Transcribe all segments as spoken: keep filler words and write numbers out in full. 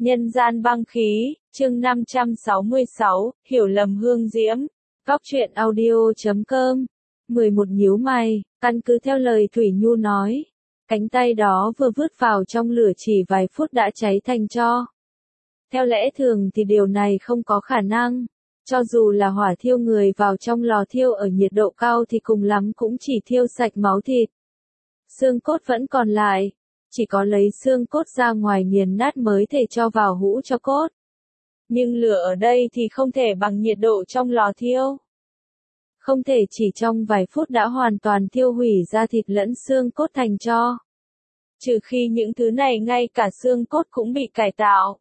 Nhân gian băng khí, chương năm trăm sáu mươi sáu, hiểu lầm hương diễm. Góc truyện audio chấm com. mười một nhíu mày, căn cứ theo lời Thủy Nhu nói. Cánh tay đó vừa vứt vào trong lửa chỉ vài phút đã cháy thành tro. Theo lẽ thường thì điều này không có khả năng. Cho dù là hỏa thiêu người vào trong lò thiêu ở nhiệt độ cao thì cùng lắm cũng chỉ thiêu sạch máu thịt. Xương cốt vẫn còn lại. Chỉ có lấy xương cốt ra ngoài nghiền nát mới thể cho vào hũ cho cốt. Nhưng lửa ở đây thì không thể bằng nhiệt độ trong lò thiêu. Không thể chỉ trong vài phút đã hoàn toàn thiêu hủy ra thịt lẫn xương cốt thành tro. Trừ khi những thứ này ngay cả xương cốt cũng bị cải tạo.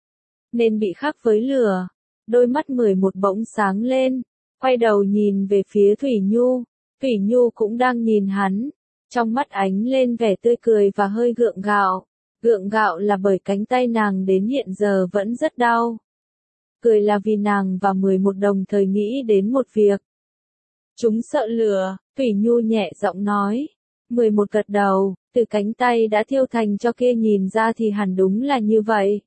Nên bị khắc với lửa. Đôi mắt mười một bỗng sáng lên. Quay đầu nhìn về phía Thủy Nhu. Thủy Nhu cũng đang nhìn hắn. Trong mắt ánh lên vẻ tươi cười và hơi gượng gạo. Gượng gạo là bởi cánh tay nàng đến hiện giờ vẫn rất đau. Cười là vì nàng và mười một đồng thời nghĩ đến một việc. Chúng sợ lửa, Thủy Nhu nhẹ giọng nói. mười một gật đầu, từ cánh tay đã thiêu thành cho kia nhìn ra thì hẳn đúng là như vậy.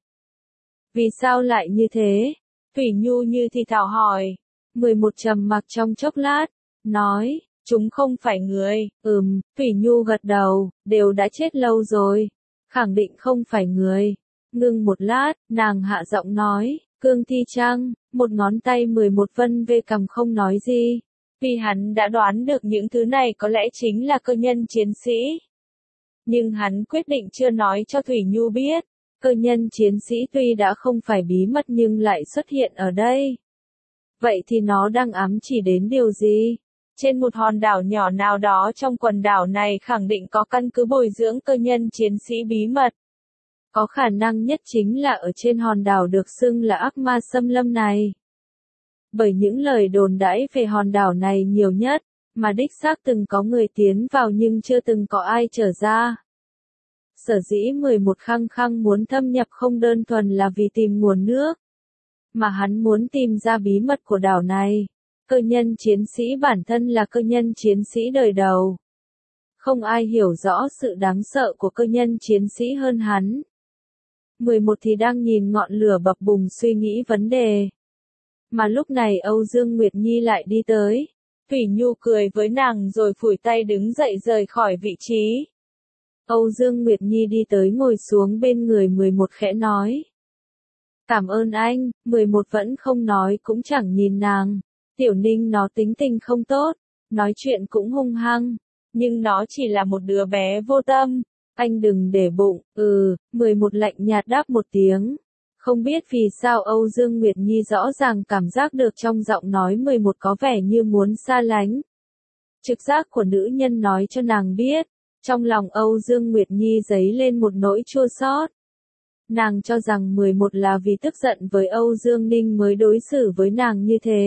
Vì sao lại như thế? Thủy Nhu như thì thảo hỏi. mười một trầm mặc trong chốc lát, nói. Chúng không phải người, ừm, Thủy Nhu gật đầu, đều đã chết lâu rồi. Khẳng định không phải người. Ngưng một lát, nàng hạ giọng nói, Cương Thi Trăng, một ngón tay mười một vân về cằm không nói gì. Vì hắn đã đoán được những thứ này có lẽ chính là cơ nhân chiến sĩ. Nhưng hắn quyết định chưa nói cho Thủy Nhu biết. Cơ nhân chiến sĩ tuy đã không phải bí mật nhưng lại xuất hiện ở đây. Vậy thì nó đang ám chỉ đến điều gì? Trên một hòn đảo nhỏ nào đó trong quần đảo này khẳng định có căn cứ bồi dưỡng cơ nhân chiến sĩ bí mật. Có khả năng nhất chính là ở trên hòn đảo được xưng là ác ma xâm lâm này. Bởi những lời đồn đãi về hòn đảo này nhiều nhất, mà đích xác từng có người tiến vào nhưng chưa từng có ai trở ra. Sở dĩ mười một khăng khăng muốn thâm nhập không đơn thuần là vì tìm nguồn nước, mà hắn muốn tìm ra bí mật của đảo này. Cơ nhân chiến sĩ bản thân là cơ nhân chiến sĩ đời đầu. Không ai hiểu rõ sự đáng sợ của cơ nhân chiến sĩ hơn hắn. mười một thì đang nhìn ngọn lửa bập bùng suy nghĩ vấn đề. Mà lúc này Âu Dương Nguyệt Nhi lại đi tới. Thủy Nhu cười với nàng rồi phủi tay đứng dậy rời khỏi vị trí. Âu Dương Nguyệt Nhi đi tới ngồi xuống bên người mười một khẽ nói. Cảm ơn anh, mười một vẫn không nói cũng chẳng nhìn nàng. Tiểu Ninh nó tính tình không tốt, nói chuyện cũng hung hăng, nhưng nó chỉ là một đứa bé vô tâm, anh đừng để bụng, ừ, mười một lạnh nhạt đáp một tiếng. Không biết vì sao Âu Dương Nguyệt Nhi rõ ràng cảm giác được trong giọng nói mười một có vẻ như muốn xa lánh. Trực giác của nữ nhân nói cho nàng biết, trong lòng Âu Dương Nguyệt Nhi dấy lên một nỗi chua xót. Nàng cho rằng mười một là vì tức giận với Âu Dương Ninh mới đối xử với nàng như thế.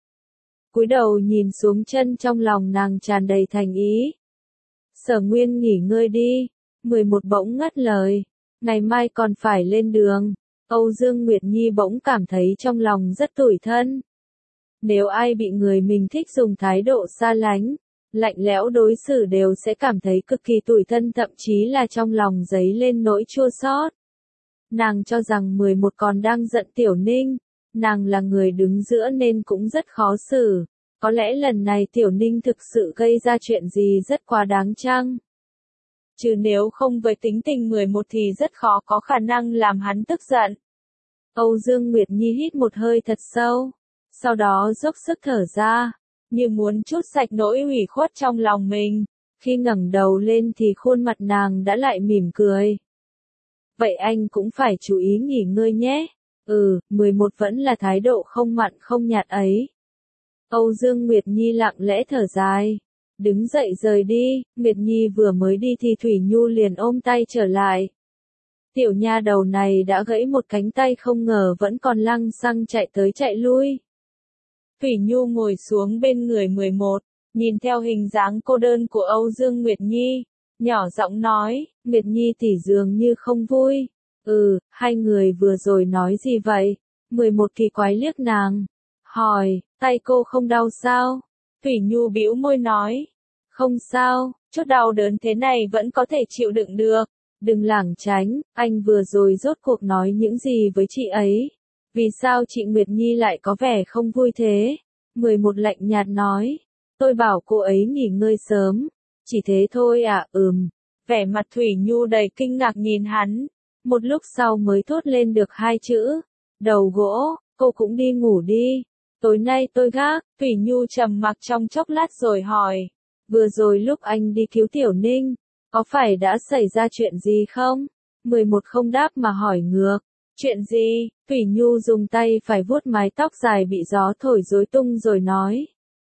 Cúi đầu nhìn xuống chân trong lòng nàng tràn đầy thành ý. Sở Nguyên nghỉ ngơi đi. mười một bỗng ngắt lời. Ngày mai còn phải lên đường. Âu Dương Nguyệt Nhi bỗng cảm thấy trong lòng rất tủi thân. Nếu ai bị người mình thích dùng thái độ xa lánh, lạnh lẽo đối xử đều sẽ cảm thấy cực kỳ tủi thân, thậm chí là trong lòng dấy lên nỗi chua xót. Nàng cho rằng mười một còn đang giận Tiểu Ninh. Nàng là người đứng giữa nên cũng rất khó xử. Có lẽ lần này Tiểu Ninh thực sự gây ra chuyện gì rất quá đáng chăng? Chứ nếu không với tính tình mười một thì rất khó có khả năng làm hắn tức giận. Âu Dương Nguyệt Nhi hít một hơi thật sâu. Sau đó dốc sức thở ra. Như muốn trút sạch nỗi ủy khuất trong lòng mình. Khi ngẩng đầu lên thì khuôn mặt nàng đã lại mỉm cười. Vậy anh cũng phải chú ý nghỉ ngơi nhé. Ừ, mười một vẫn là thái độ không mặn không nhạt ấy. Âu Dương Nguyệt Nhi lặng lẽ thở dài. Đứng dậy rời đi, Nguyệt Nhi vừa mới đi thì Thủy Nhu liền ôm tay trở lại. Tiểu nha đầu này đã gãy một cánh tay không ngờ vẫn còn lăng xăng chạy tới chạy lui. Thủy Nhu ngồi xuống bên người mười một, nhìn theo hình dáng cô đơn của Âu Dương Nguyệt Nhi, nhỏ giọng nói, Nguyệt Nhi tỷ dường như không vui. Ừ, hai người vừa rồi nói gì vậy? mười một kỳ quái liếc nàng. Hỏi, tay cô không đau sao? Thủy Nhu bĩu môi nói. Không sao, chút đau đớn thế này vẫn có thể chịu đựng được. Đừng lảng tránh, anh vừa rồi rốt cuộc nói những gì với chị ấy? Vì sao chị Nguyệt Nhi lại có vẻ không vui thế? mười một lạnh nhạt nói. Tôi bảo cô ấy nghỉ ngơi sớm. Chỉ thế thôi à, ừm. Vẻ mặt Thủy Nhu đầy kinh ngạc nhìn hắn. Một lúc sau mới thốt lên được hai chữ. Đầu gỗ, cô cũng đi ngủ đi. Tối nay tôi gác. Thủy Nhu trầm mặc trong chốc lát rồi hỏi. Vừa rồi lúc anh đi cứu Tiểu Ninh, có phải đã xảy ra chuyện gì không? mười một không đáp mà hỏi ngược. Chuyện gì? Thủy Nhu dùng tay phải vuốt mái tóc dài bị gió thổi rối tung rồi nói.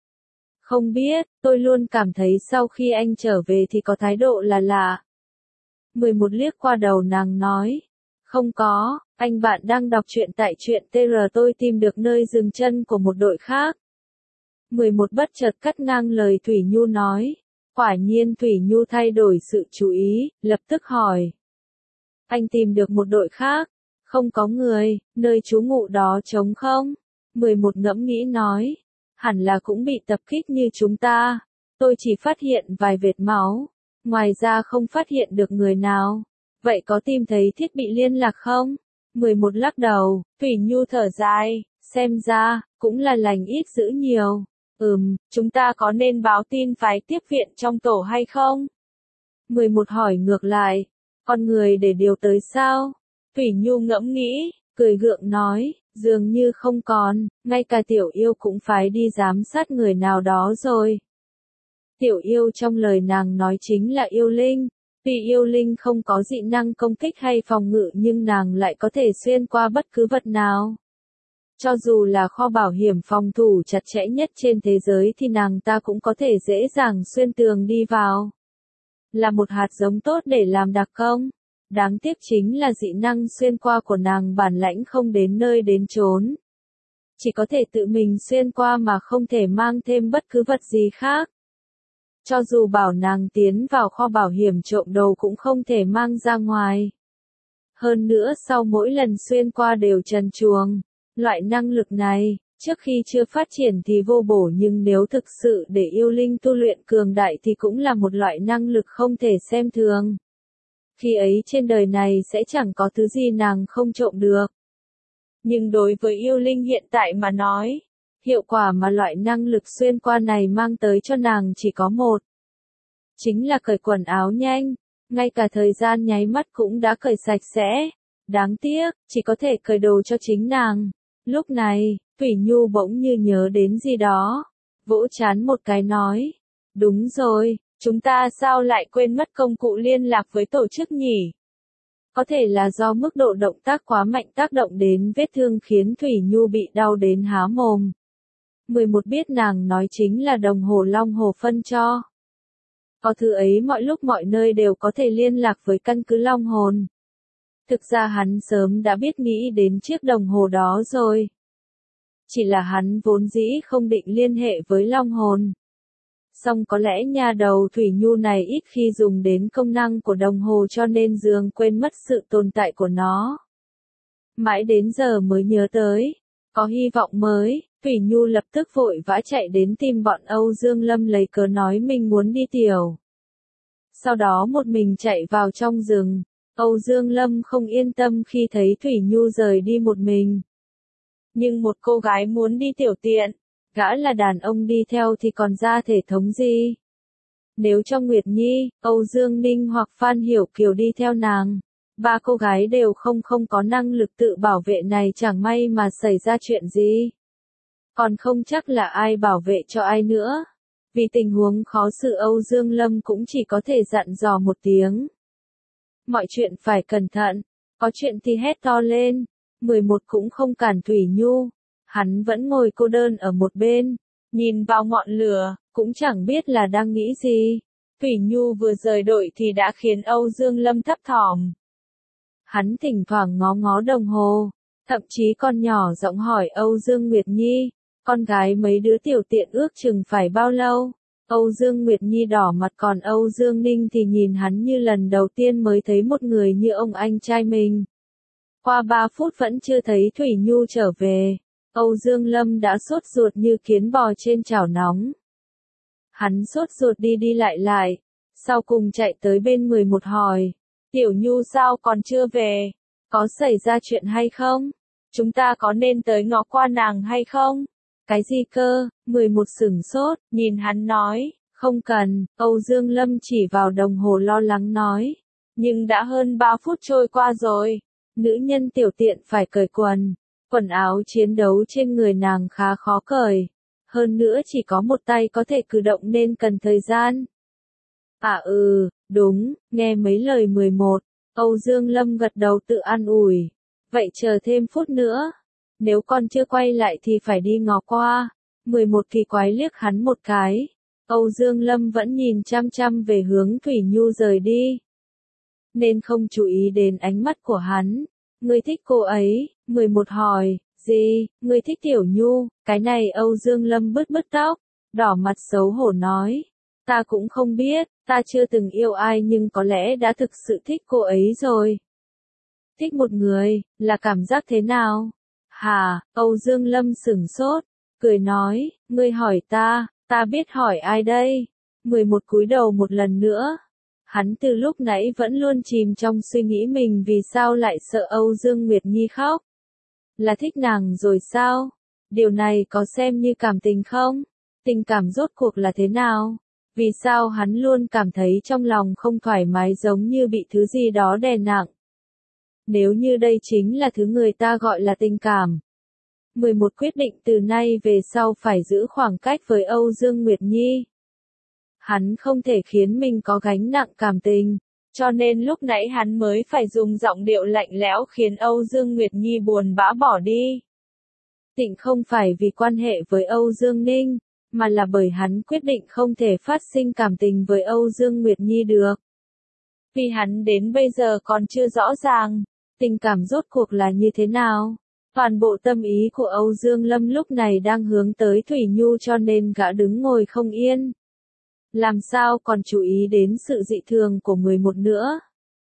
Không biết, tôi luôn cảm thấy sau khi anh trở về thì có thái độ là lạ. mười một liếc qua đầu nàng nói. Không có, anh bạn đang đọc truyện tại truyện tê rờ tôi tìm được nơi dừng chân của một đội khác. mười một bất chợt cắt ngang lời Thủy Nhu nói. Quả nhiên Thủy Nhu thay đổi sự chú ý, lập tức hỏi. Anh tìm được một đội khác, không có người, nơi trú ngụ đó trống không? mười một ngẫm nghĩ nói. Hẳn là cũng bị tập kích như chúng ta. Tôi chỉ phát hiện vài vệt máu, ngoài ra không phát hiện được người nào. Vậy có tìm thấy thiết bị liên lạc không? mười một lắc đầu, Thủy Nhu thở dài, xem ra, cũng là lành ít dữ nhiều. Ừm, chúng ta có nên báo tin phái tiếp viện trong tổ hay không? mười một hỏi ngược lại, con người để điều tới sao? Thủy Nhu ngẫm nghĩ, cười gượng nói, dường như không còn, ngay cả Tiểu Yêu cũng phải đi giám sát người nào đó rồi. Tiểu Yêu trong lời nàng nói chính là yêu linh. Tuy yêu linh không có dị năng công kích hay phòng ngự nhưng nàng lại có thể xuyên qua bất cứ vật nào. Cho dù là kho bảo hiểm phòng thủ chặt chẽ nhất trên thế giới thì nàng ta cũng có thể dễ dàng xuyên tường đi vào. Là một hạt giống tốt để làm đặc công. Đáng tiếc chính là dị năng xuyên qua của nàng bản lãnh không đến nơi đến chốn. Chỉ có thể tự mình xuyên qua mà không thể mang thêm bất cứ vật gì khác. Cho dù bảo nàng tiến vào kho bảo hiểm trộm đồ cũng không thể mang ra ngoài. Hơn nữa sau mỗi lần xuyên qua đều trần truồng. Loại năng lực này, trước khi chưa phát triển thì vô bổ nhưng nếu thực sự để yêu linh tu luyện cường đại thì cũng là một loại năng lực không thể xem thường. Khi ấy trên đời này sẽ chẳng có thứ gì nàng không trộm được. Nhưng đối với yêu linh hiện tại mà nói, hiệu quả mà loại năng lực xuyên qua này mang tới cho nàng chỉ có một. Chính là cởi quần áo nhanh, ngay cả thời gian nháy mắt cũng đã cởi sạch sẽ. Đáng tiếc, chỉ có thể cởi đồ cho chính nàng. Lúc này, Thủy Nhu bỗng như nhớ đến gì đó. Vỗ chán một cái nói. Đúng rồi, chúng ta sao lại quên mất công cụ liên lạc với tổ chức nhỉ? Có thể là do mức độ động tác quá mạnh tác động đến vết thương khiến Thủy Nhu bị đau đến há mồm. mười một biết nàng nói chính là đồng hồ Long Hồ phân cho. Có thứ ấy mọi lúc mọi nơi đều có thể liên lạc với căn cứ Long Hồn. Thực ra hắn sớm đã biết nghĩ đến chiếc đồng hồ đó rồi. Chỉ là hắn vốn dĩ không định liên hệ với Long Hồn. Song có lẽ nhà đầu Thủy Nhu này ít khi dùng đến công năng của đồng hồ cho nên dường quên mất sự tồn tại của nó. Mãi đến giờ mới nhớ tới. Có hy vọng mới, Thủy Nhu lập tức vội vã chạy đến tìm bọn Âu Dương Lâm lấy cớ nói mình muốn đi tiểu. Sau đó một mình chạy vào trong rừng. Âu Dương Lâm không yên tâm khi thấy Thủy Nhu rời đi một mình. Nhưng một cô gái muốn đi tiểu tiện, gã là đàn ông đi theo thì còn ra thể thống gì? Nếu cho Nguyệt Nhi, Âu Dương Ninh hoặc Phan Hiểu Kiều đi theo nàng, ba cô gái đều không không có năng lực tự bảo vệ này chẳng may mà xảy ra chuyện gì. Còn không chắc là ai bảo vệ cho ai nữa. Vì tình huống khó xử Âu Dương Lâm cũng chỉ có thể dặn dò một tiếng. Mọi chuyện phải cẩn thận, có chuyện thì hét to lên. mười một cũng không cản Thủy Nhu, hắn vẫn ngồi cô đơn ở một bên, nhìn vào ngọn lửa, cũng chẳng biết là đang nghĩ gì. Thủy Nhu vừa rời đội thì đã khiến Âu Dương Lâm thấp thỏm. Hắn thỉnh thoảng ngó ngó đồng hồ, thậm chí còn nhỏ giọng hỏi Âu Dương Nguyệt Nhi, con gái mấy đứa tiểu tiện ước chừng phải bao lâu? Âu Dương Nguyệt Nhi đỏ mặt còn Âu Dương Ninh thì nhìn hắn như lần đầu tiên mới thấy một người như ông anh trai mình. Qua ba phút vẫn chưa thấy Thủy Nhu trở về, Âu Dương Lâm đã sốt ruột như kiến bò trên chảo nóng. Hắn sốt ruột đi đi lại lại, sau cùng chạy tới bên mười một hỏi, Tiểu Nhu sao còn chưa về? Có xảy ra chuyện hay không? Chúng ta có nên tới ngó qua nàng hay không? Cái gì cơ? mười một sửng sốt, nhìn hắn nói, không cần, Âu Dương Lâm chỉ vào đồng hồ lo lắng nói. Nhưng đã hơn ba phút trôi qua rồi. Nữ nhân tiểu tiện phải cởi quần. Quần áo chiến đấu trên người nàng khá khó cởi. Hơn nữa chỉ có một tay có thể cử động nên cần thời gian. À ừ, đúng, nghe mấy lời mười một. Âu Dương Lâm gật đầu tự an ủi. Vậy chờ thêm phút nữa. Nếu con chưa quay lại thì phải đi ngó qua. mười một kỳ quái liếc hắn một cái. Âu Dương Lâm vẫn nhìn chăm chăm về hướng Thủy Nhu rời đi. Nên không chú ý đến ánh mắt của hắn. Ngươi thích cô ấy, mười một hỏi, gì, ngươi thích Tiểu Nhu, cái này Âu Dương Lâm bứt bứt tóc, đỏ mặt xấu hổ nói. Ta cũng không biết, ta chưa từng yêu ai nhưng có lẽ đã thực sự thích cô ấy rồi. Thích một người, là cảm giác thế nào? Hà, Âu Dương Lâm sửng sốt, cười nói, ngươi hỏi ta, ta biết hỏi ai đây? mười một cúi đầu một lần nữa. Hắn từ lúc nãy vẫn luôn chìm trong suy nghĩ mình vì sao lại sợ Âu Dương Nguyệt Nhi khóc. Là thích nàng rồi sao? Điều này có xem như cảm tình không? Tình cảm rốt cuộc là thế nào? Vì sao hắn luôn cảm thấy trong lòng không thoải mái giống như bị thứ gì đó đè nặng? Nếu như đây chính là thứ người ta gọi là tình cảm. mười một quyết định từ nay về sau phải giữ khoảng cách với Âu Dương Nguyệt Nhi. Hắn không thể khiến mình có gánh nặng cảm tình, cho nên lúc nãy hắn mới phải dùng giọng điệu lạnh lẽo khiến Âu Dương Nguyệt Nhi buồn bã bỏ đi. Tịnh không phải vì quan hệ với Âu Dương Ninh, mà là bởi hắn quyết định không thể phát sinh cảm tình với Âu Dương Nguyệt Nhi được. Vì hắn đến bây giờ còn chưa rõ ràng, tình cảm rốt cuộc là như thế nào. Toàn bộ tâm ý của Âu Dương Lâm lúc này đang hướng tới Thủy Nhu cho nên gã đứng ngồi không yên. Làm sao còn chú ý đến sự dị thường của mười một nữa.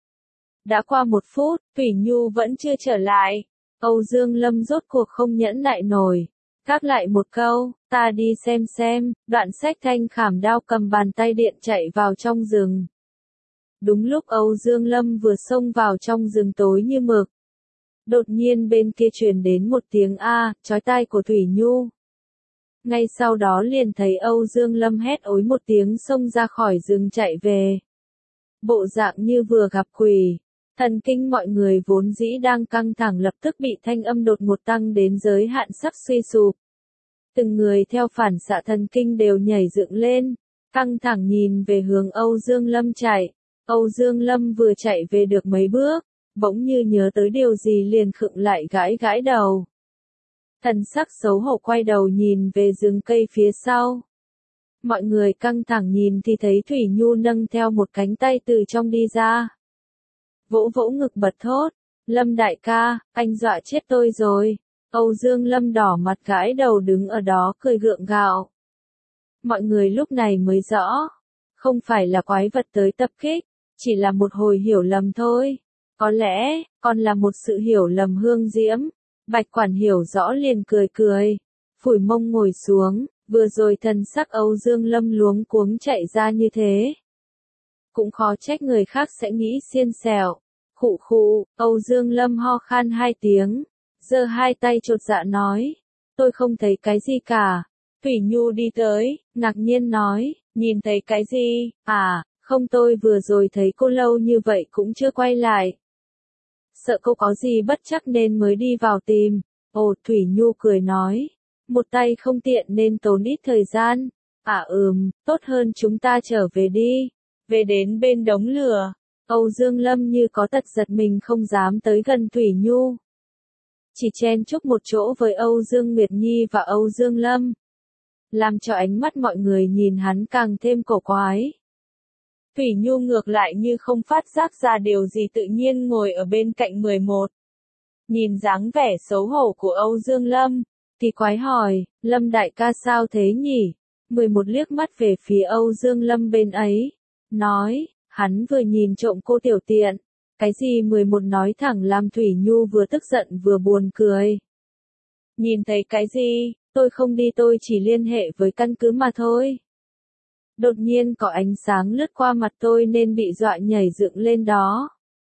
Đã qua một phút, Thủy Nhu vẫn chưa trở lại. Âu Dương Lâm rốt cuộc không nhẫn nại nổi. Gác lại một câu, ta đi xem xem, đoạn xách thanh khảm đao cầm bàn tay điện chạy vào trong rừng. Đúng lúc Âu Dương Lâm vừa xông vào trong rừng tối như mực. Đột nhiên bên kia truyền đến một tiếng a, chói tai của Thủy Nhu. Ngay sau đó liền thấy Âu Dương Lâm hét ối một tiếng xông ra khỏi rừng chạy về. Bộ dạng như vừa gặp quỷ. Thần kinh mọi người vốn dĩ đang căng thẳng lập tức bị thanh âm đột ngột tăng đến giới hạn sắp suy sụp. Từng người theo phản xạ thần kinh đều nhảy dựng lên, căng thẳng nhìn về hướng Âu Dương Lâm chạy. Âu Dương Lâm vừa chạy về được mấy bước, bỗng như nhớ tới điều gì liền khựng lại gãi gãi đầu. Thần sắc xấu hổ quay đầu nhìn về rừng cây phía sau. Mọi người căng thẳng nhìn thì thấy Thủy Nhu nâng theo một cánh tay từ trong đi ra. Vỗ vỗ ngực bật thốt, Lâm đại ca, anh dọa chết tôi rồi. Âu Dương Lâm đỏ mặt gãi đầu đứng ở đó cười gượng gạo. Mọi người lúc này mới rõ, không phải là quái vật tới tập kích, chỉ là một hồi hiểu lầm thôi. Có lẽ, còn là một sự hiểu lầm Hương Diễm. Bạch Quản hiểu rõ liền cười cười, phủi mông ngồi xuống, vừa rồi thần sắc Âu Dương Lâm luống cuống chạy ra như thế. Cũng khó trách người khác sẽ nghĩ xiên xẻo. Khụ khụ, Âu Dương Lâm ho khan hai tiếng, giơ hai tay chột dạ nói, tôi không thấy cái gì cả. Thủy Nhu đi tới, ngạc nhiên nói, nhìn thấy cái gì, à, không tôi vừa rồi thấy cô lâu như vậy cũng chưa quay lại. Sợ cô có gì bất chắc nên mới đi vào tìm. Ồ, Thủy Nhu cười nói, một tay không tiện nên tốn ít thời gian. À ừm, tốt hơn chúng ta trở về đi. Về đến bên đống lửa, Âu Dương Lâm như có tật giật mình không dám tới gần Thủy Nhu. Chỉ chen chúc một chỗ với Âu Dương Nguyệt Nhi và Âu Dương Lâm. Làm cho ánh mắt mọi người nhìn hắn càng thêm cổ quái. Thủy Nhu ngược lại như không phát giác ra điều gì tự nhiên ngồi ở bên cạnh mười một. Nhìn dáng vẻ xấu hổ của Âu Dương Lâm, thì quái hỏi, Lâm đại ca sao thế nhỉ? mười một liếc mắt về phía Âu Dương Lâm bên ấy, nói, hắn vừa nhìn trộm cô tiểu tiện. Cái gì mười một nói thẳng làm Thủy Nhu vừa tức giận vừa buồn cười. Nhìn thấy cái gì, tôi không đi tôi chỉ liên hệ với căn cứ mà thôi. Đột nhiên có ánh sáng lướt qua mặt tôi nên bị dọa nhảy dựng lên đó.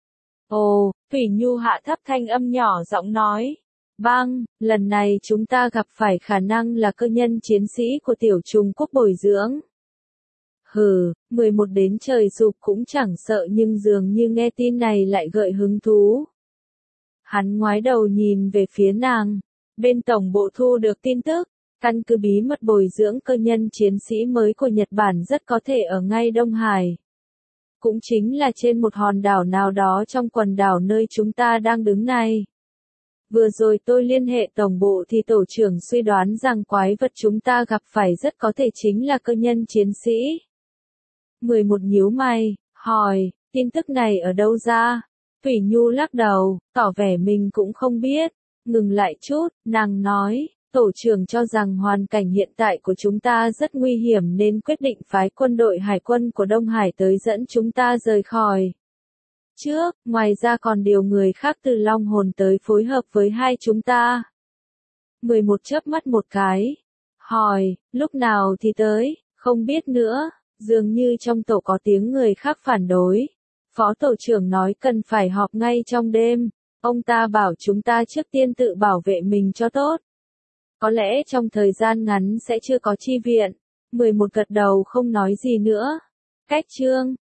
Ồ, Thủy Nhu hạ thấp thanh âm nhỏ giọng nói. Vâng, lần này chúng ta gặp phải khả năng là cơ nhân chiến sĩ của tiểu trùng quốc bồi dưỡng. Hừ, mười một đến trời sụp cũng chẳng sợ nhưng dường như nghe tin này lại gợi hứng thú. Hắn ngoái đầu nhìn về phía nàng. Bên tổng bộ thu được tin tức, căn cứ bí mật bồi dưỡng cơ nhân chiến sĩ mới của Nhật Bản rất có thể ở ngay Đông Hải. Cũng chính là trên một hòn đảo nào đó trong quần đảo nơi chúng ta đang đứng này. Vừa rồi tôi liên hệ tổng bộ thì tổ trưởng suy đoán rằng quái vật chúng ta gặp phải rất có thể chính là cơ nhân chiến sĩ. mười một nhíu mày, hỏi, tin tức này ở đâu ra? Thủy Nhu lắc đầu, tỏ vẻ mình cũng không biết. Ngừng lại chút, nàng nói, tổ trưởng cho rằng hoàn cảnh hiện tại của chúng ta rất nguy hiểm nên quyết định phái quân đội hải quân của Đông Hải tới dẫn chúng ta rời khỏi. Trước, ngoài ra còn điều người khác từ Long Hồn tới phối hợp với hai chúng ta. mười một chớp mắt một cái. Hỏi, lúc nào thì tới, không biết nữa, dường như trong tổ có tiếng người khác phản đối. Phó tổ trưởng nói cần phải họp ngay trong đêm. Ông ta bảo chúng ta trước tiên tự bảo vệ mình cho tốt. Có lẽ trong thời gian ngắn sẽ chưa có chi viện. mười một gật đầu không nói gì nữa. Cách chương